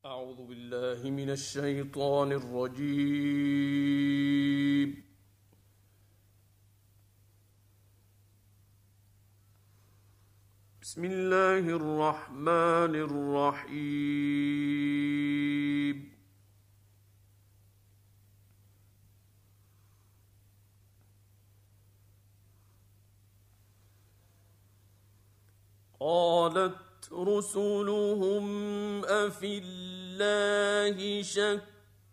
أعوذ بالله من الشيطان الرجيم. بسم الله الرحمن الرحيم. قالت رسلهم أفي الله شك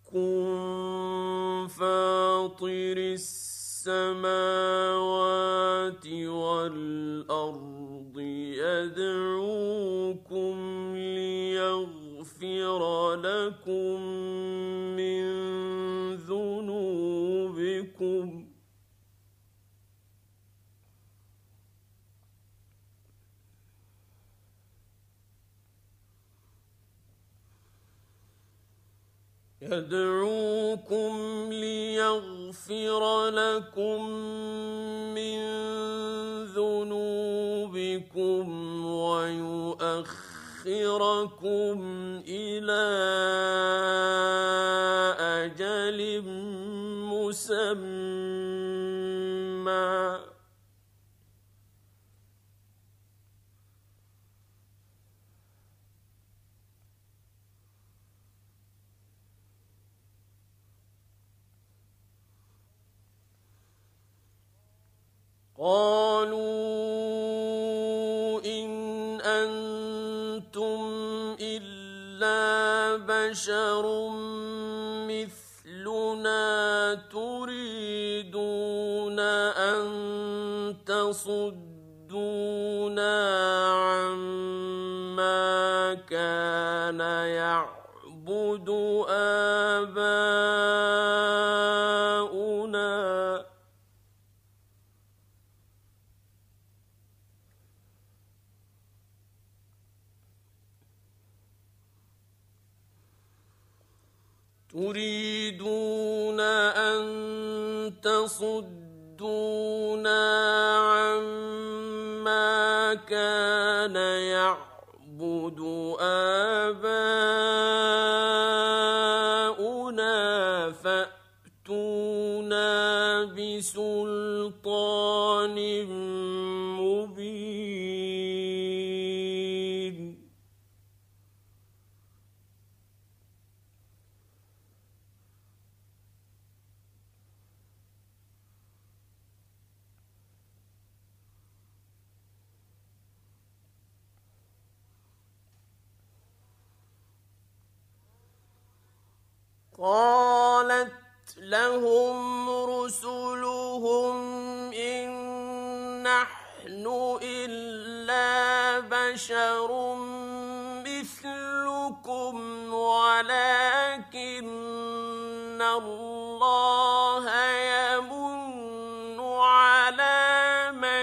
فاطر السماوات والأرض يدعوكم ليغفر لكم من ذنوبكم ويؤخركم إلى أجل مسمى قالوا إن أنتم إلا بشر مثلنا تريدون أن تصدونا عما كان يعبد آباؤنا فأتونا بسلطان مبين قالت لهم رسلهم إن نحن إلا بشر مثلكم ولكن الله يمن على من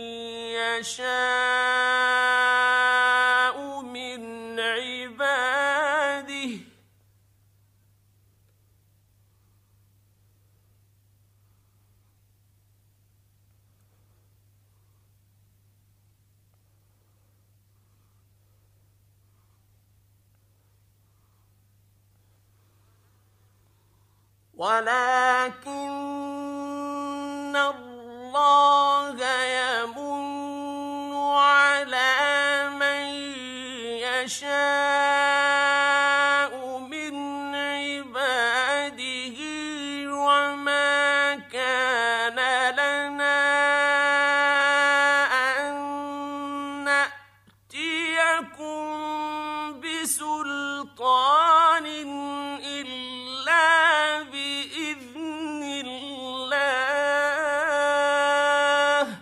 يشاء من عباده ولكن الله يمن على من يشاء من عباده وما كان لنا أن نأتيكم بسلطان إلا بإذن الله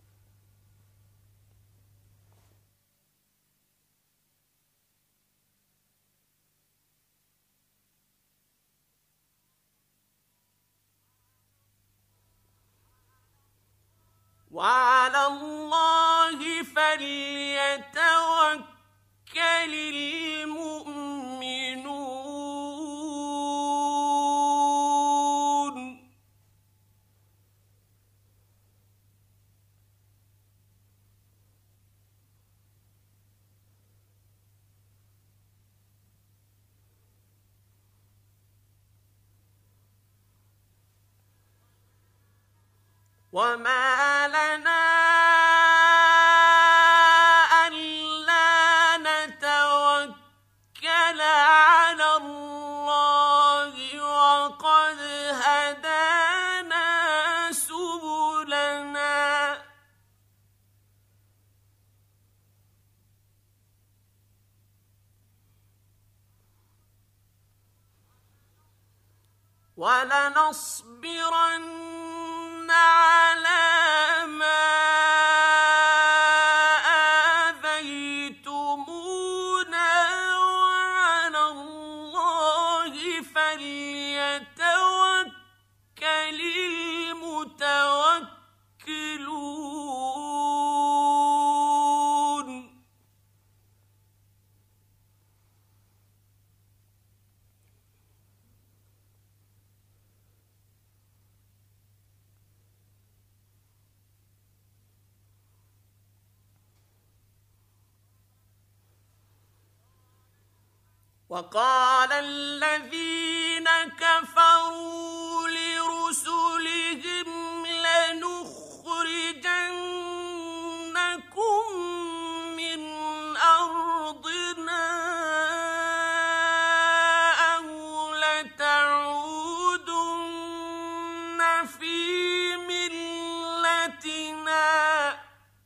وعلى الله فليتوكل المؤمنون وما لنا ألا نتوكل على الله وقد هدانا سبلنا ولنصبرن على ما آذيتمونا وعلى الله فليتوكل المتوكلون وقال الذين كفروا لرسلهم لنخرجنكم من أرضنا أو لتعودن في ملتنا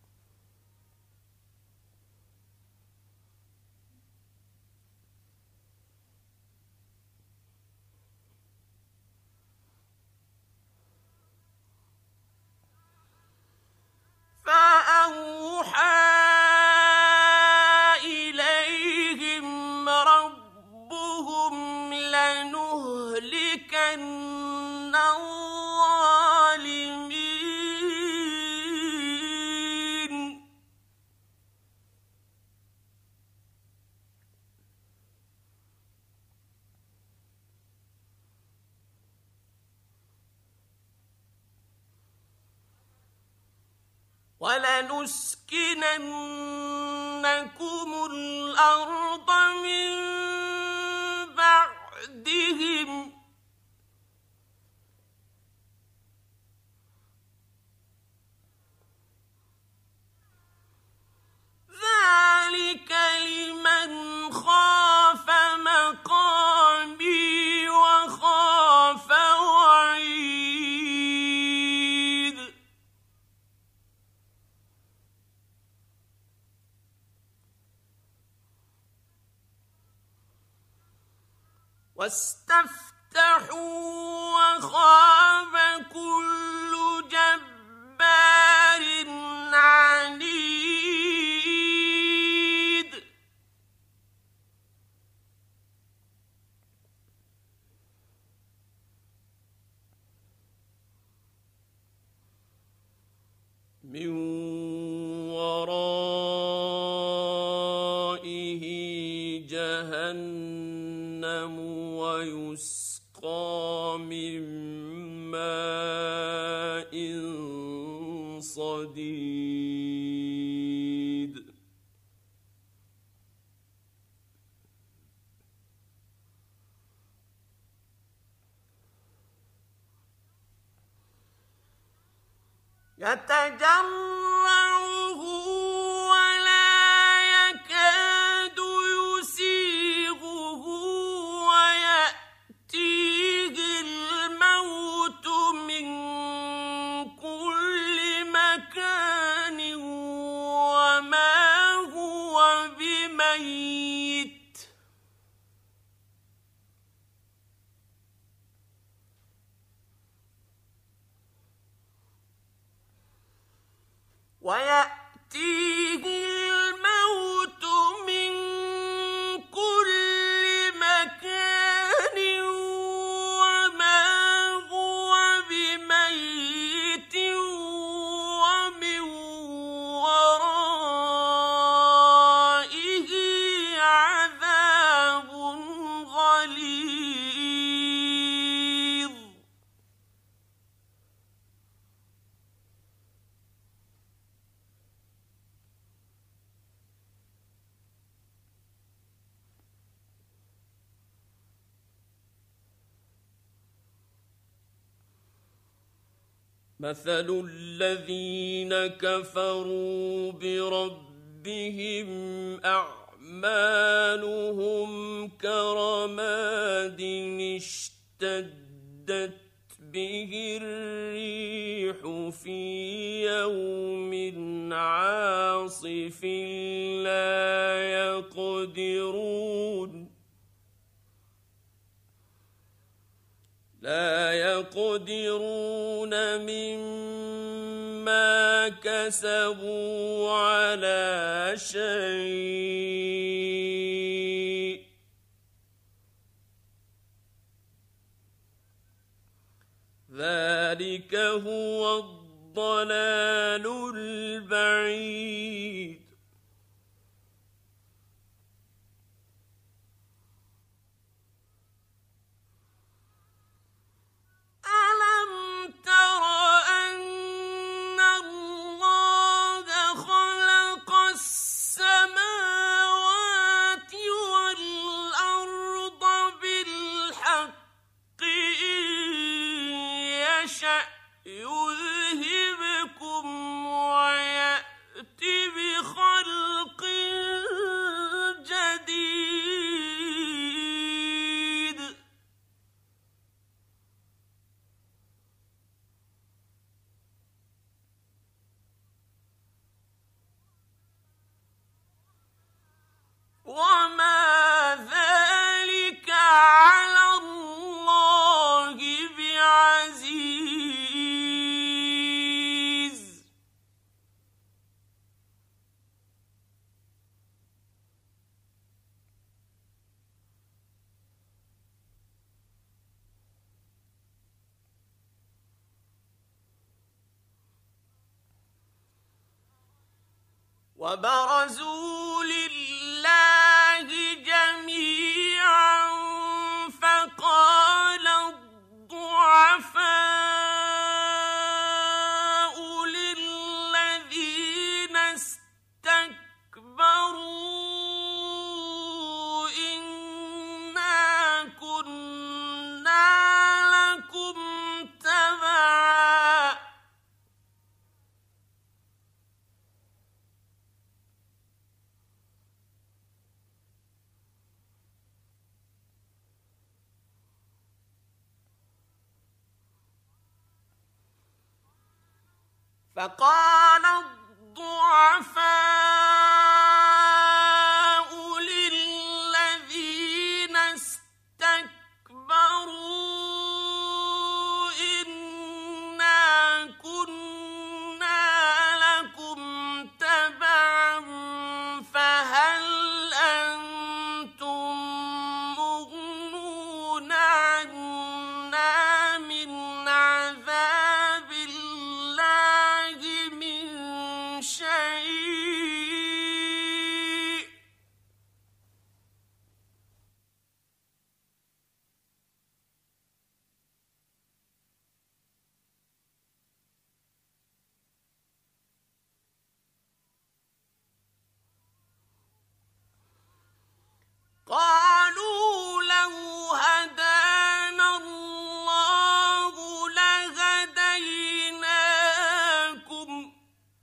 فأوحى إليهم ربهم لنهلكن الظالمين ولنسكننكم الأرض من بعدهم ذلك لمن خاف مقامي وخاف وعيد واستفتحوا وخاب كل جبار عنيد من ورائه جهنم ويسقى من ماء صديد يتجرعه ولا يكاد يسيغه ويأتيه الموت من كل مكان وما هو بميت ويأتيه الموت من كل مكان وما هو بميت ومن ورائه عذاب غليظ مثل الذين كفروا بربهم أعمالهم كرماد اشتدت به الريح في يوم عاصف لا يقدرون مما كسبوا على شيء ذلك هو الضلال البعيد. ألم تر أن الله خلق السماوات والأرض بالحق إن يشأ يذهبكم ويأت بخلق جديد. وما ذلك على الله بعزيز. وبرزوا لله جميعا فقال الضعفاء للذين استكبروا إنا كنا لكم تبعا فقال الضعفاء للذين استكبروا إنا كنا لكم تبعا فهل أنتم مغنون عنا من عذاب الله من شيء. قالوا لو هدانا الله لهديناكم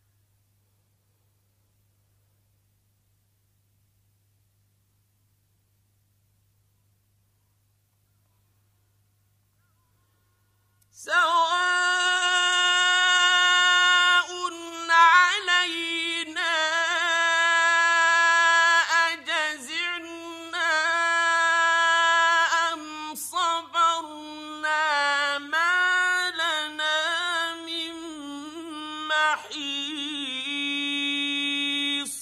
سواء علينا أجزعنا أم صبرنا ما لنا من محيص.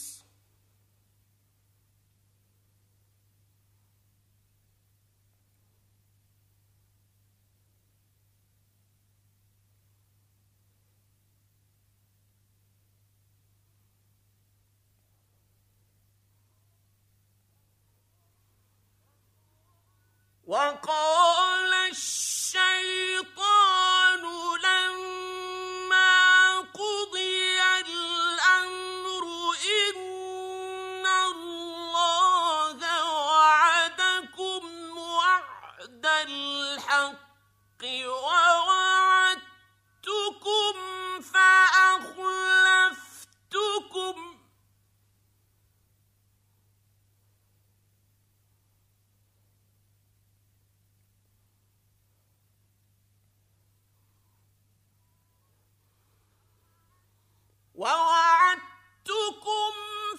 وقال الشيطان لما قضي الأمر إن الله وعدكم وعد الحق ووعدتكم فأخلفتكم ووعدتكم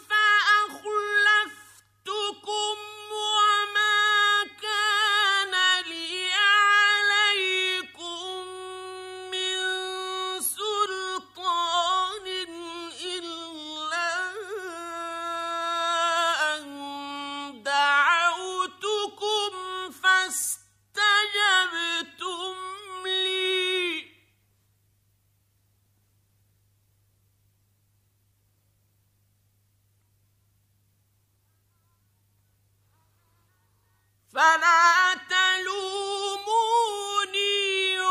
فأخلفتكم وما كان لي عليكم من سلطان إلا أن دعوتكم فاستجبتم لي فلا تلوموني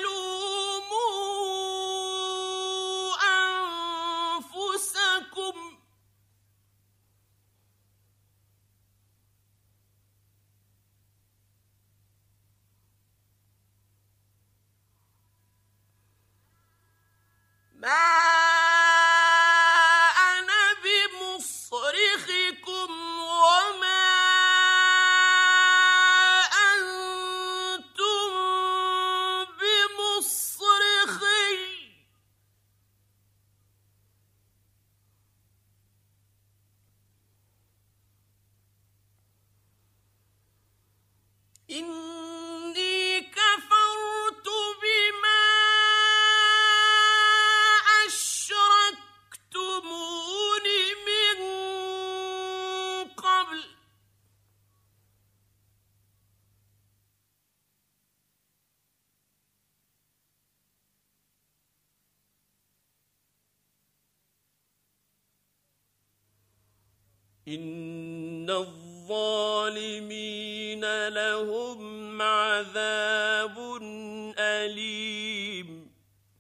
ولوموا أنفسكم ما أنا بمصرخكم وما أنتم بمصرخي إني كفرت بما أشركتمون من قبل إن الظالمين لهم عذاب أليم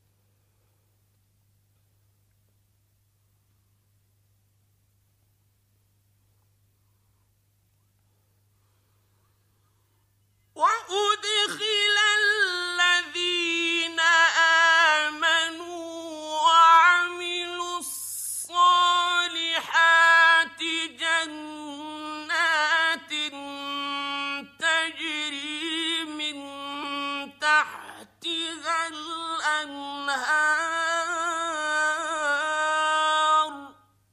وأدخل الذين آمنوا وعملوا الصالحات جنات تجري من تحتها الأنهار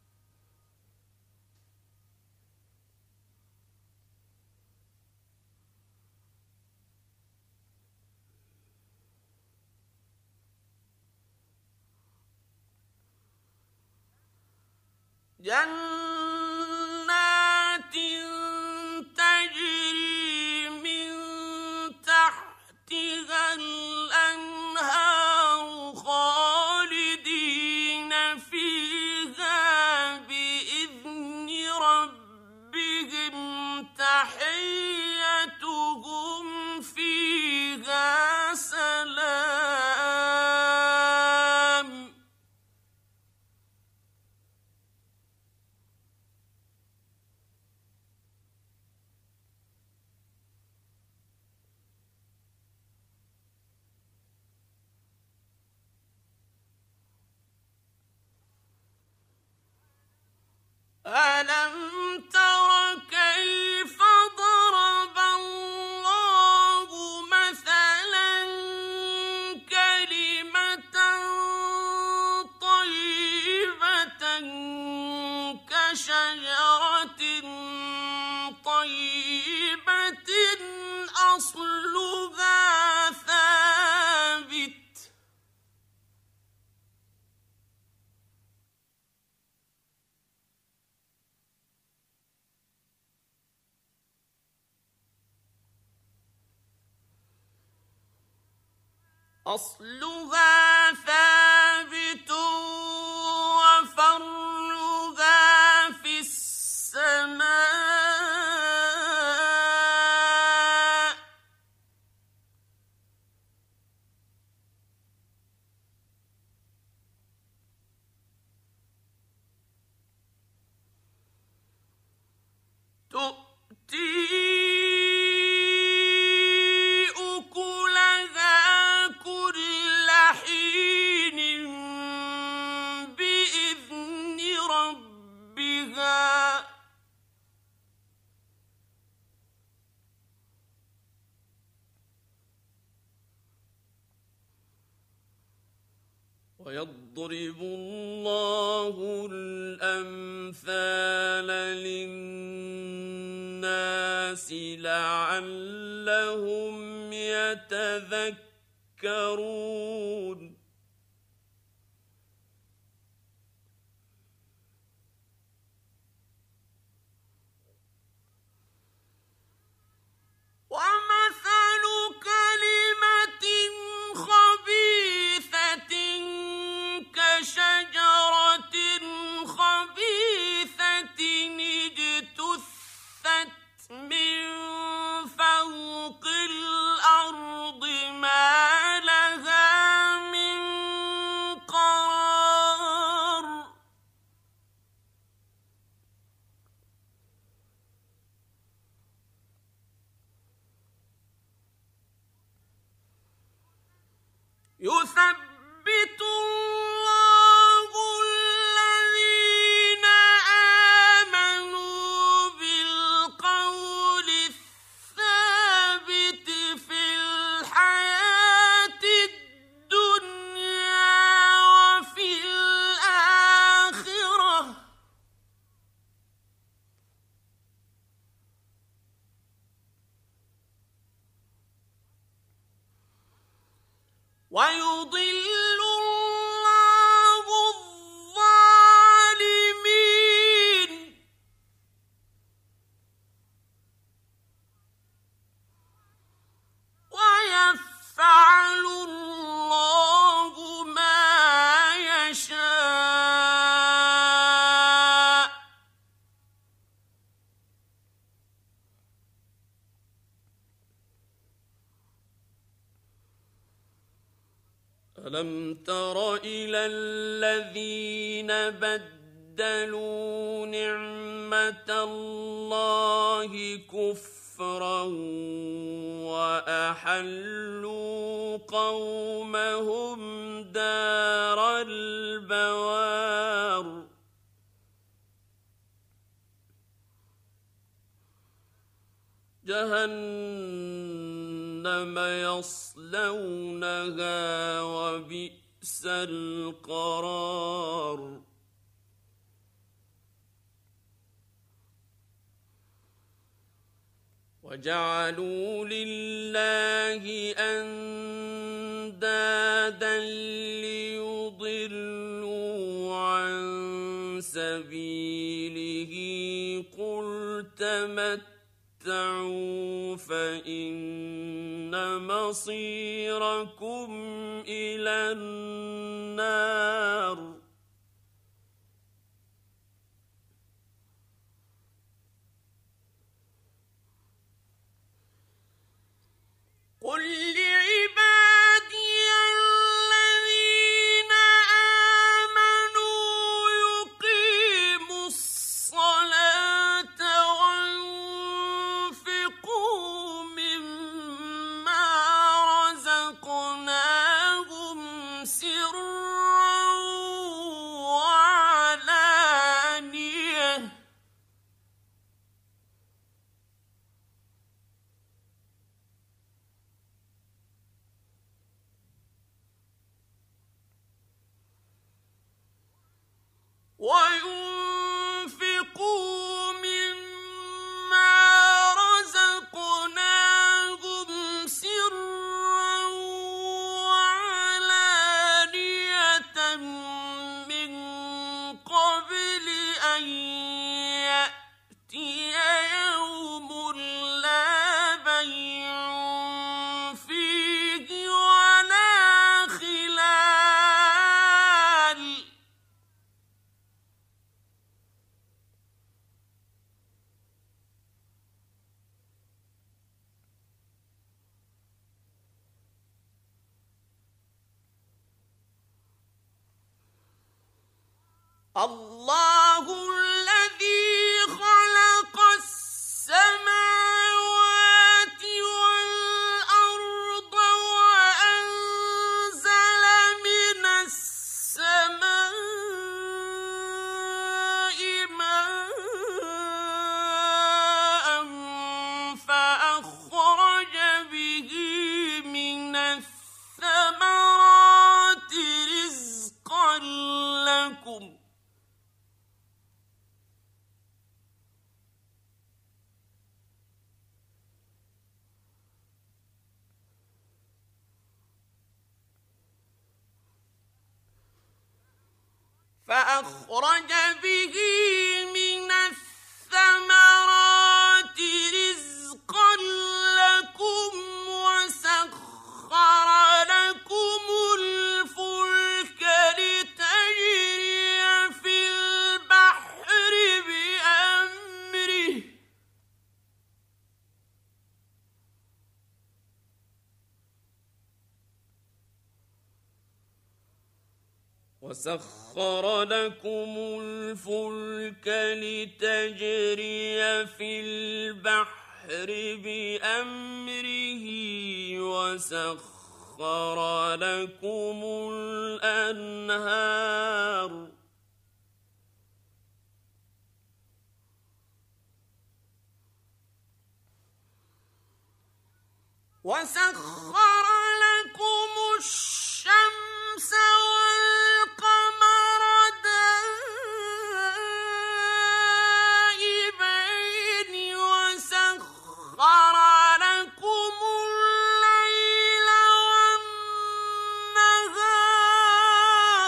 جنات تجري من تحتها الأنهار خالدين فيها بإذن ربهم تحيتهم فيها سلام ألم تر كيف ضرب الله مثلا كلمة طيبة كشجرة طيبة أصلها ثابت وفرعها في السماء تؤتي أكلها كل حين ويضرب الله الأمثال للناس لعلهم يتذكرون ومثل كلمة خبيثة كشجرة خبيثة اجتثت من فوق الأرض ما لها من قرار يثبت الله الذين آمنوا بالقول الثابت في الحياة الدنيا وفي الآخرة ويضل الله الظالمين ويفعل الله ما يشاء ألم تر إلى الذين بدلوا نعمة الله كفرا وأحلوا قومهم دار البوار جهنم يصلونها وبئس القرار وجعلوا لله أندادا ليضلوا عن سبيله قل تمتعوا فإن مصيركم إلى النار قل لعبادي الذين آمنوا يقيموا الصلاة وينفقوا مما رزقناهم سرا وعلانية وينفقوا مما رزقناهم سرا وعلانية من قبل أن يأتي يوم لا بيع فيه ولا خلال الله الذي خلق السماوات والأرض وأنزل من السماء ماء فأخرج به من الثمرات رزقا فأخرج به من الثمرات رزقا لكم وسخر لكم الفلك لتجري في البحر بأمره وسخر لكم الأنهار وسخر لكم الشمس والقمر دائبين وسخر لكم الليل والنهار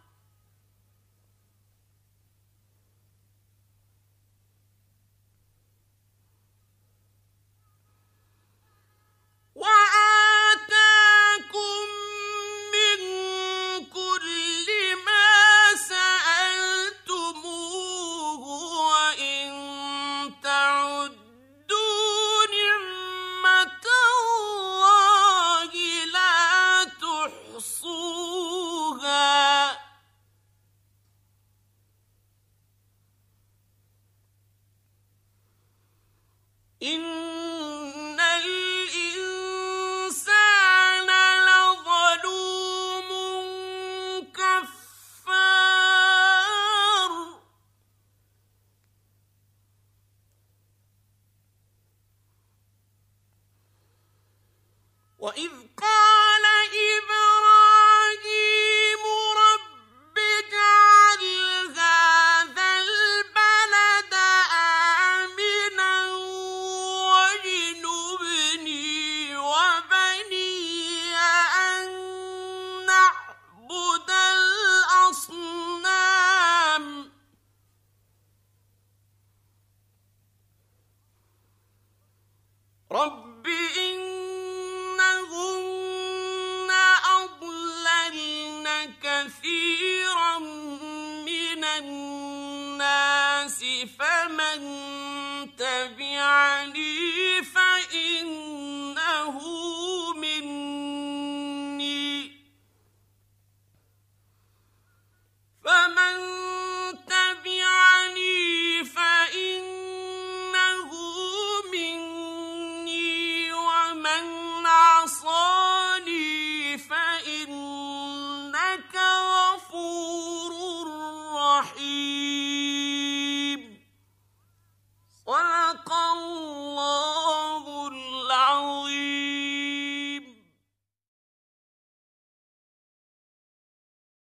وآتاكم من كل ما سألتموه وإن تعدوا نعمة الله لا تحصوها إن الإنسان لظلوم كفار وإذ قال إبراهيم رب اجعل هذا البلد آمنا واجنبني وبني أن نعبد الأصنام رب إنهن أضللن كثيرا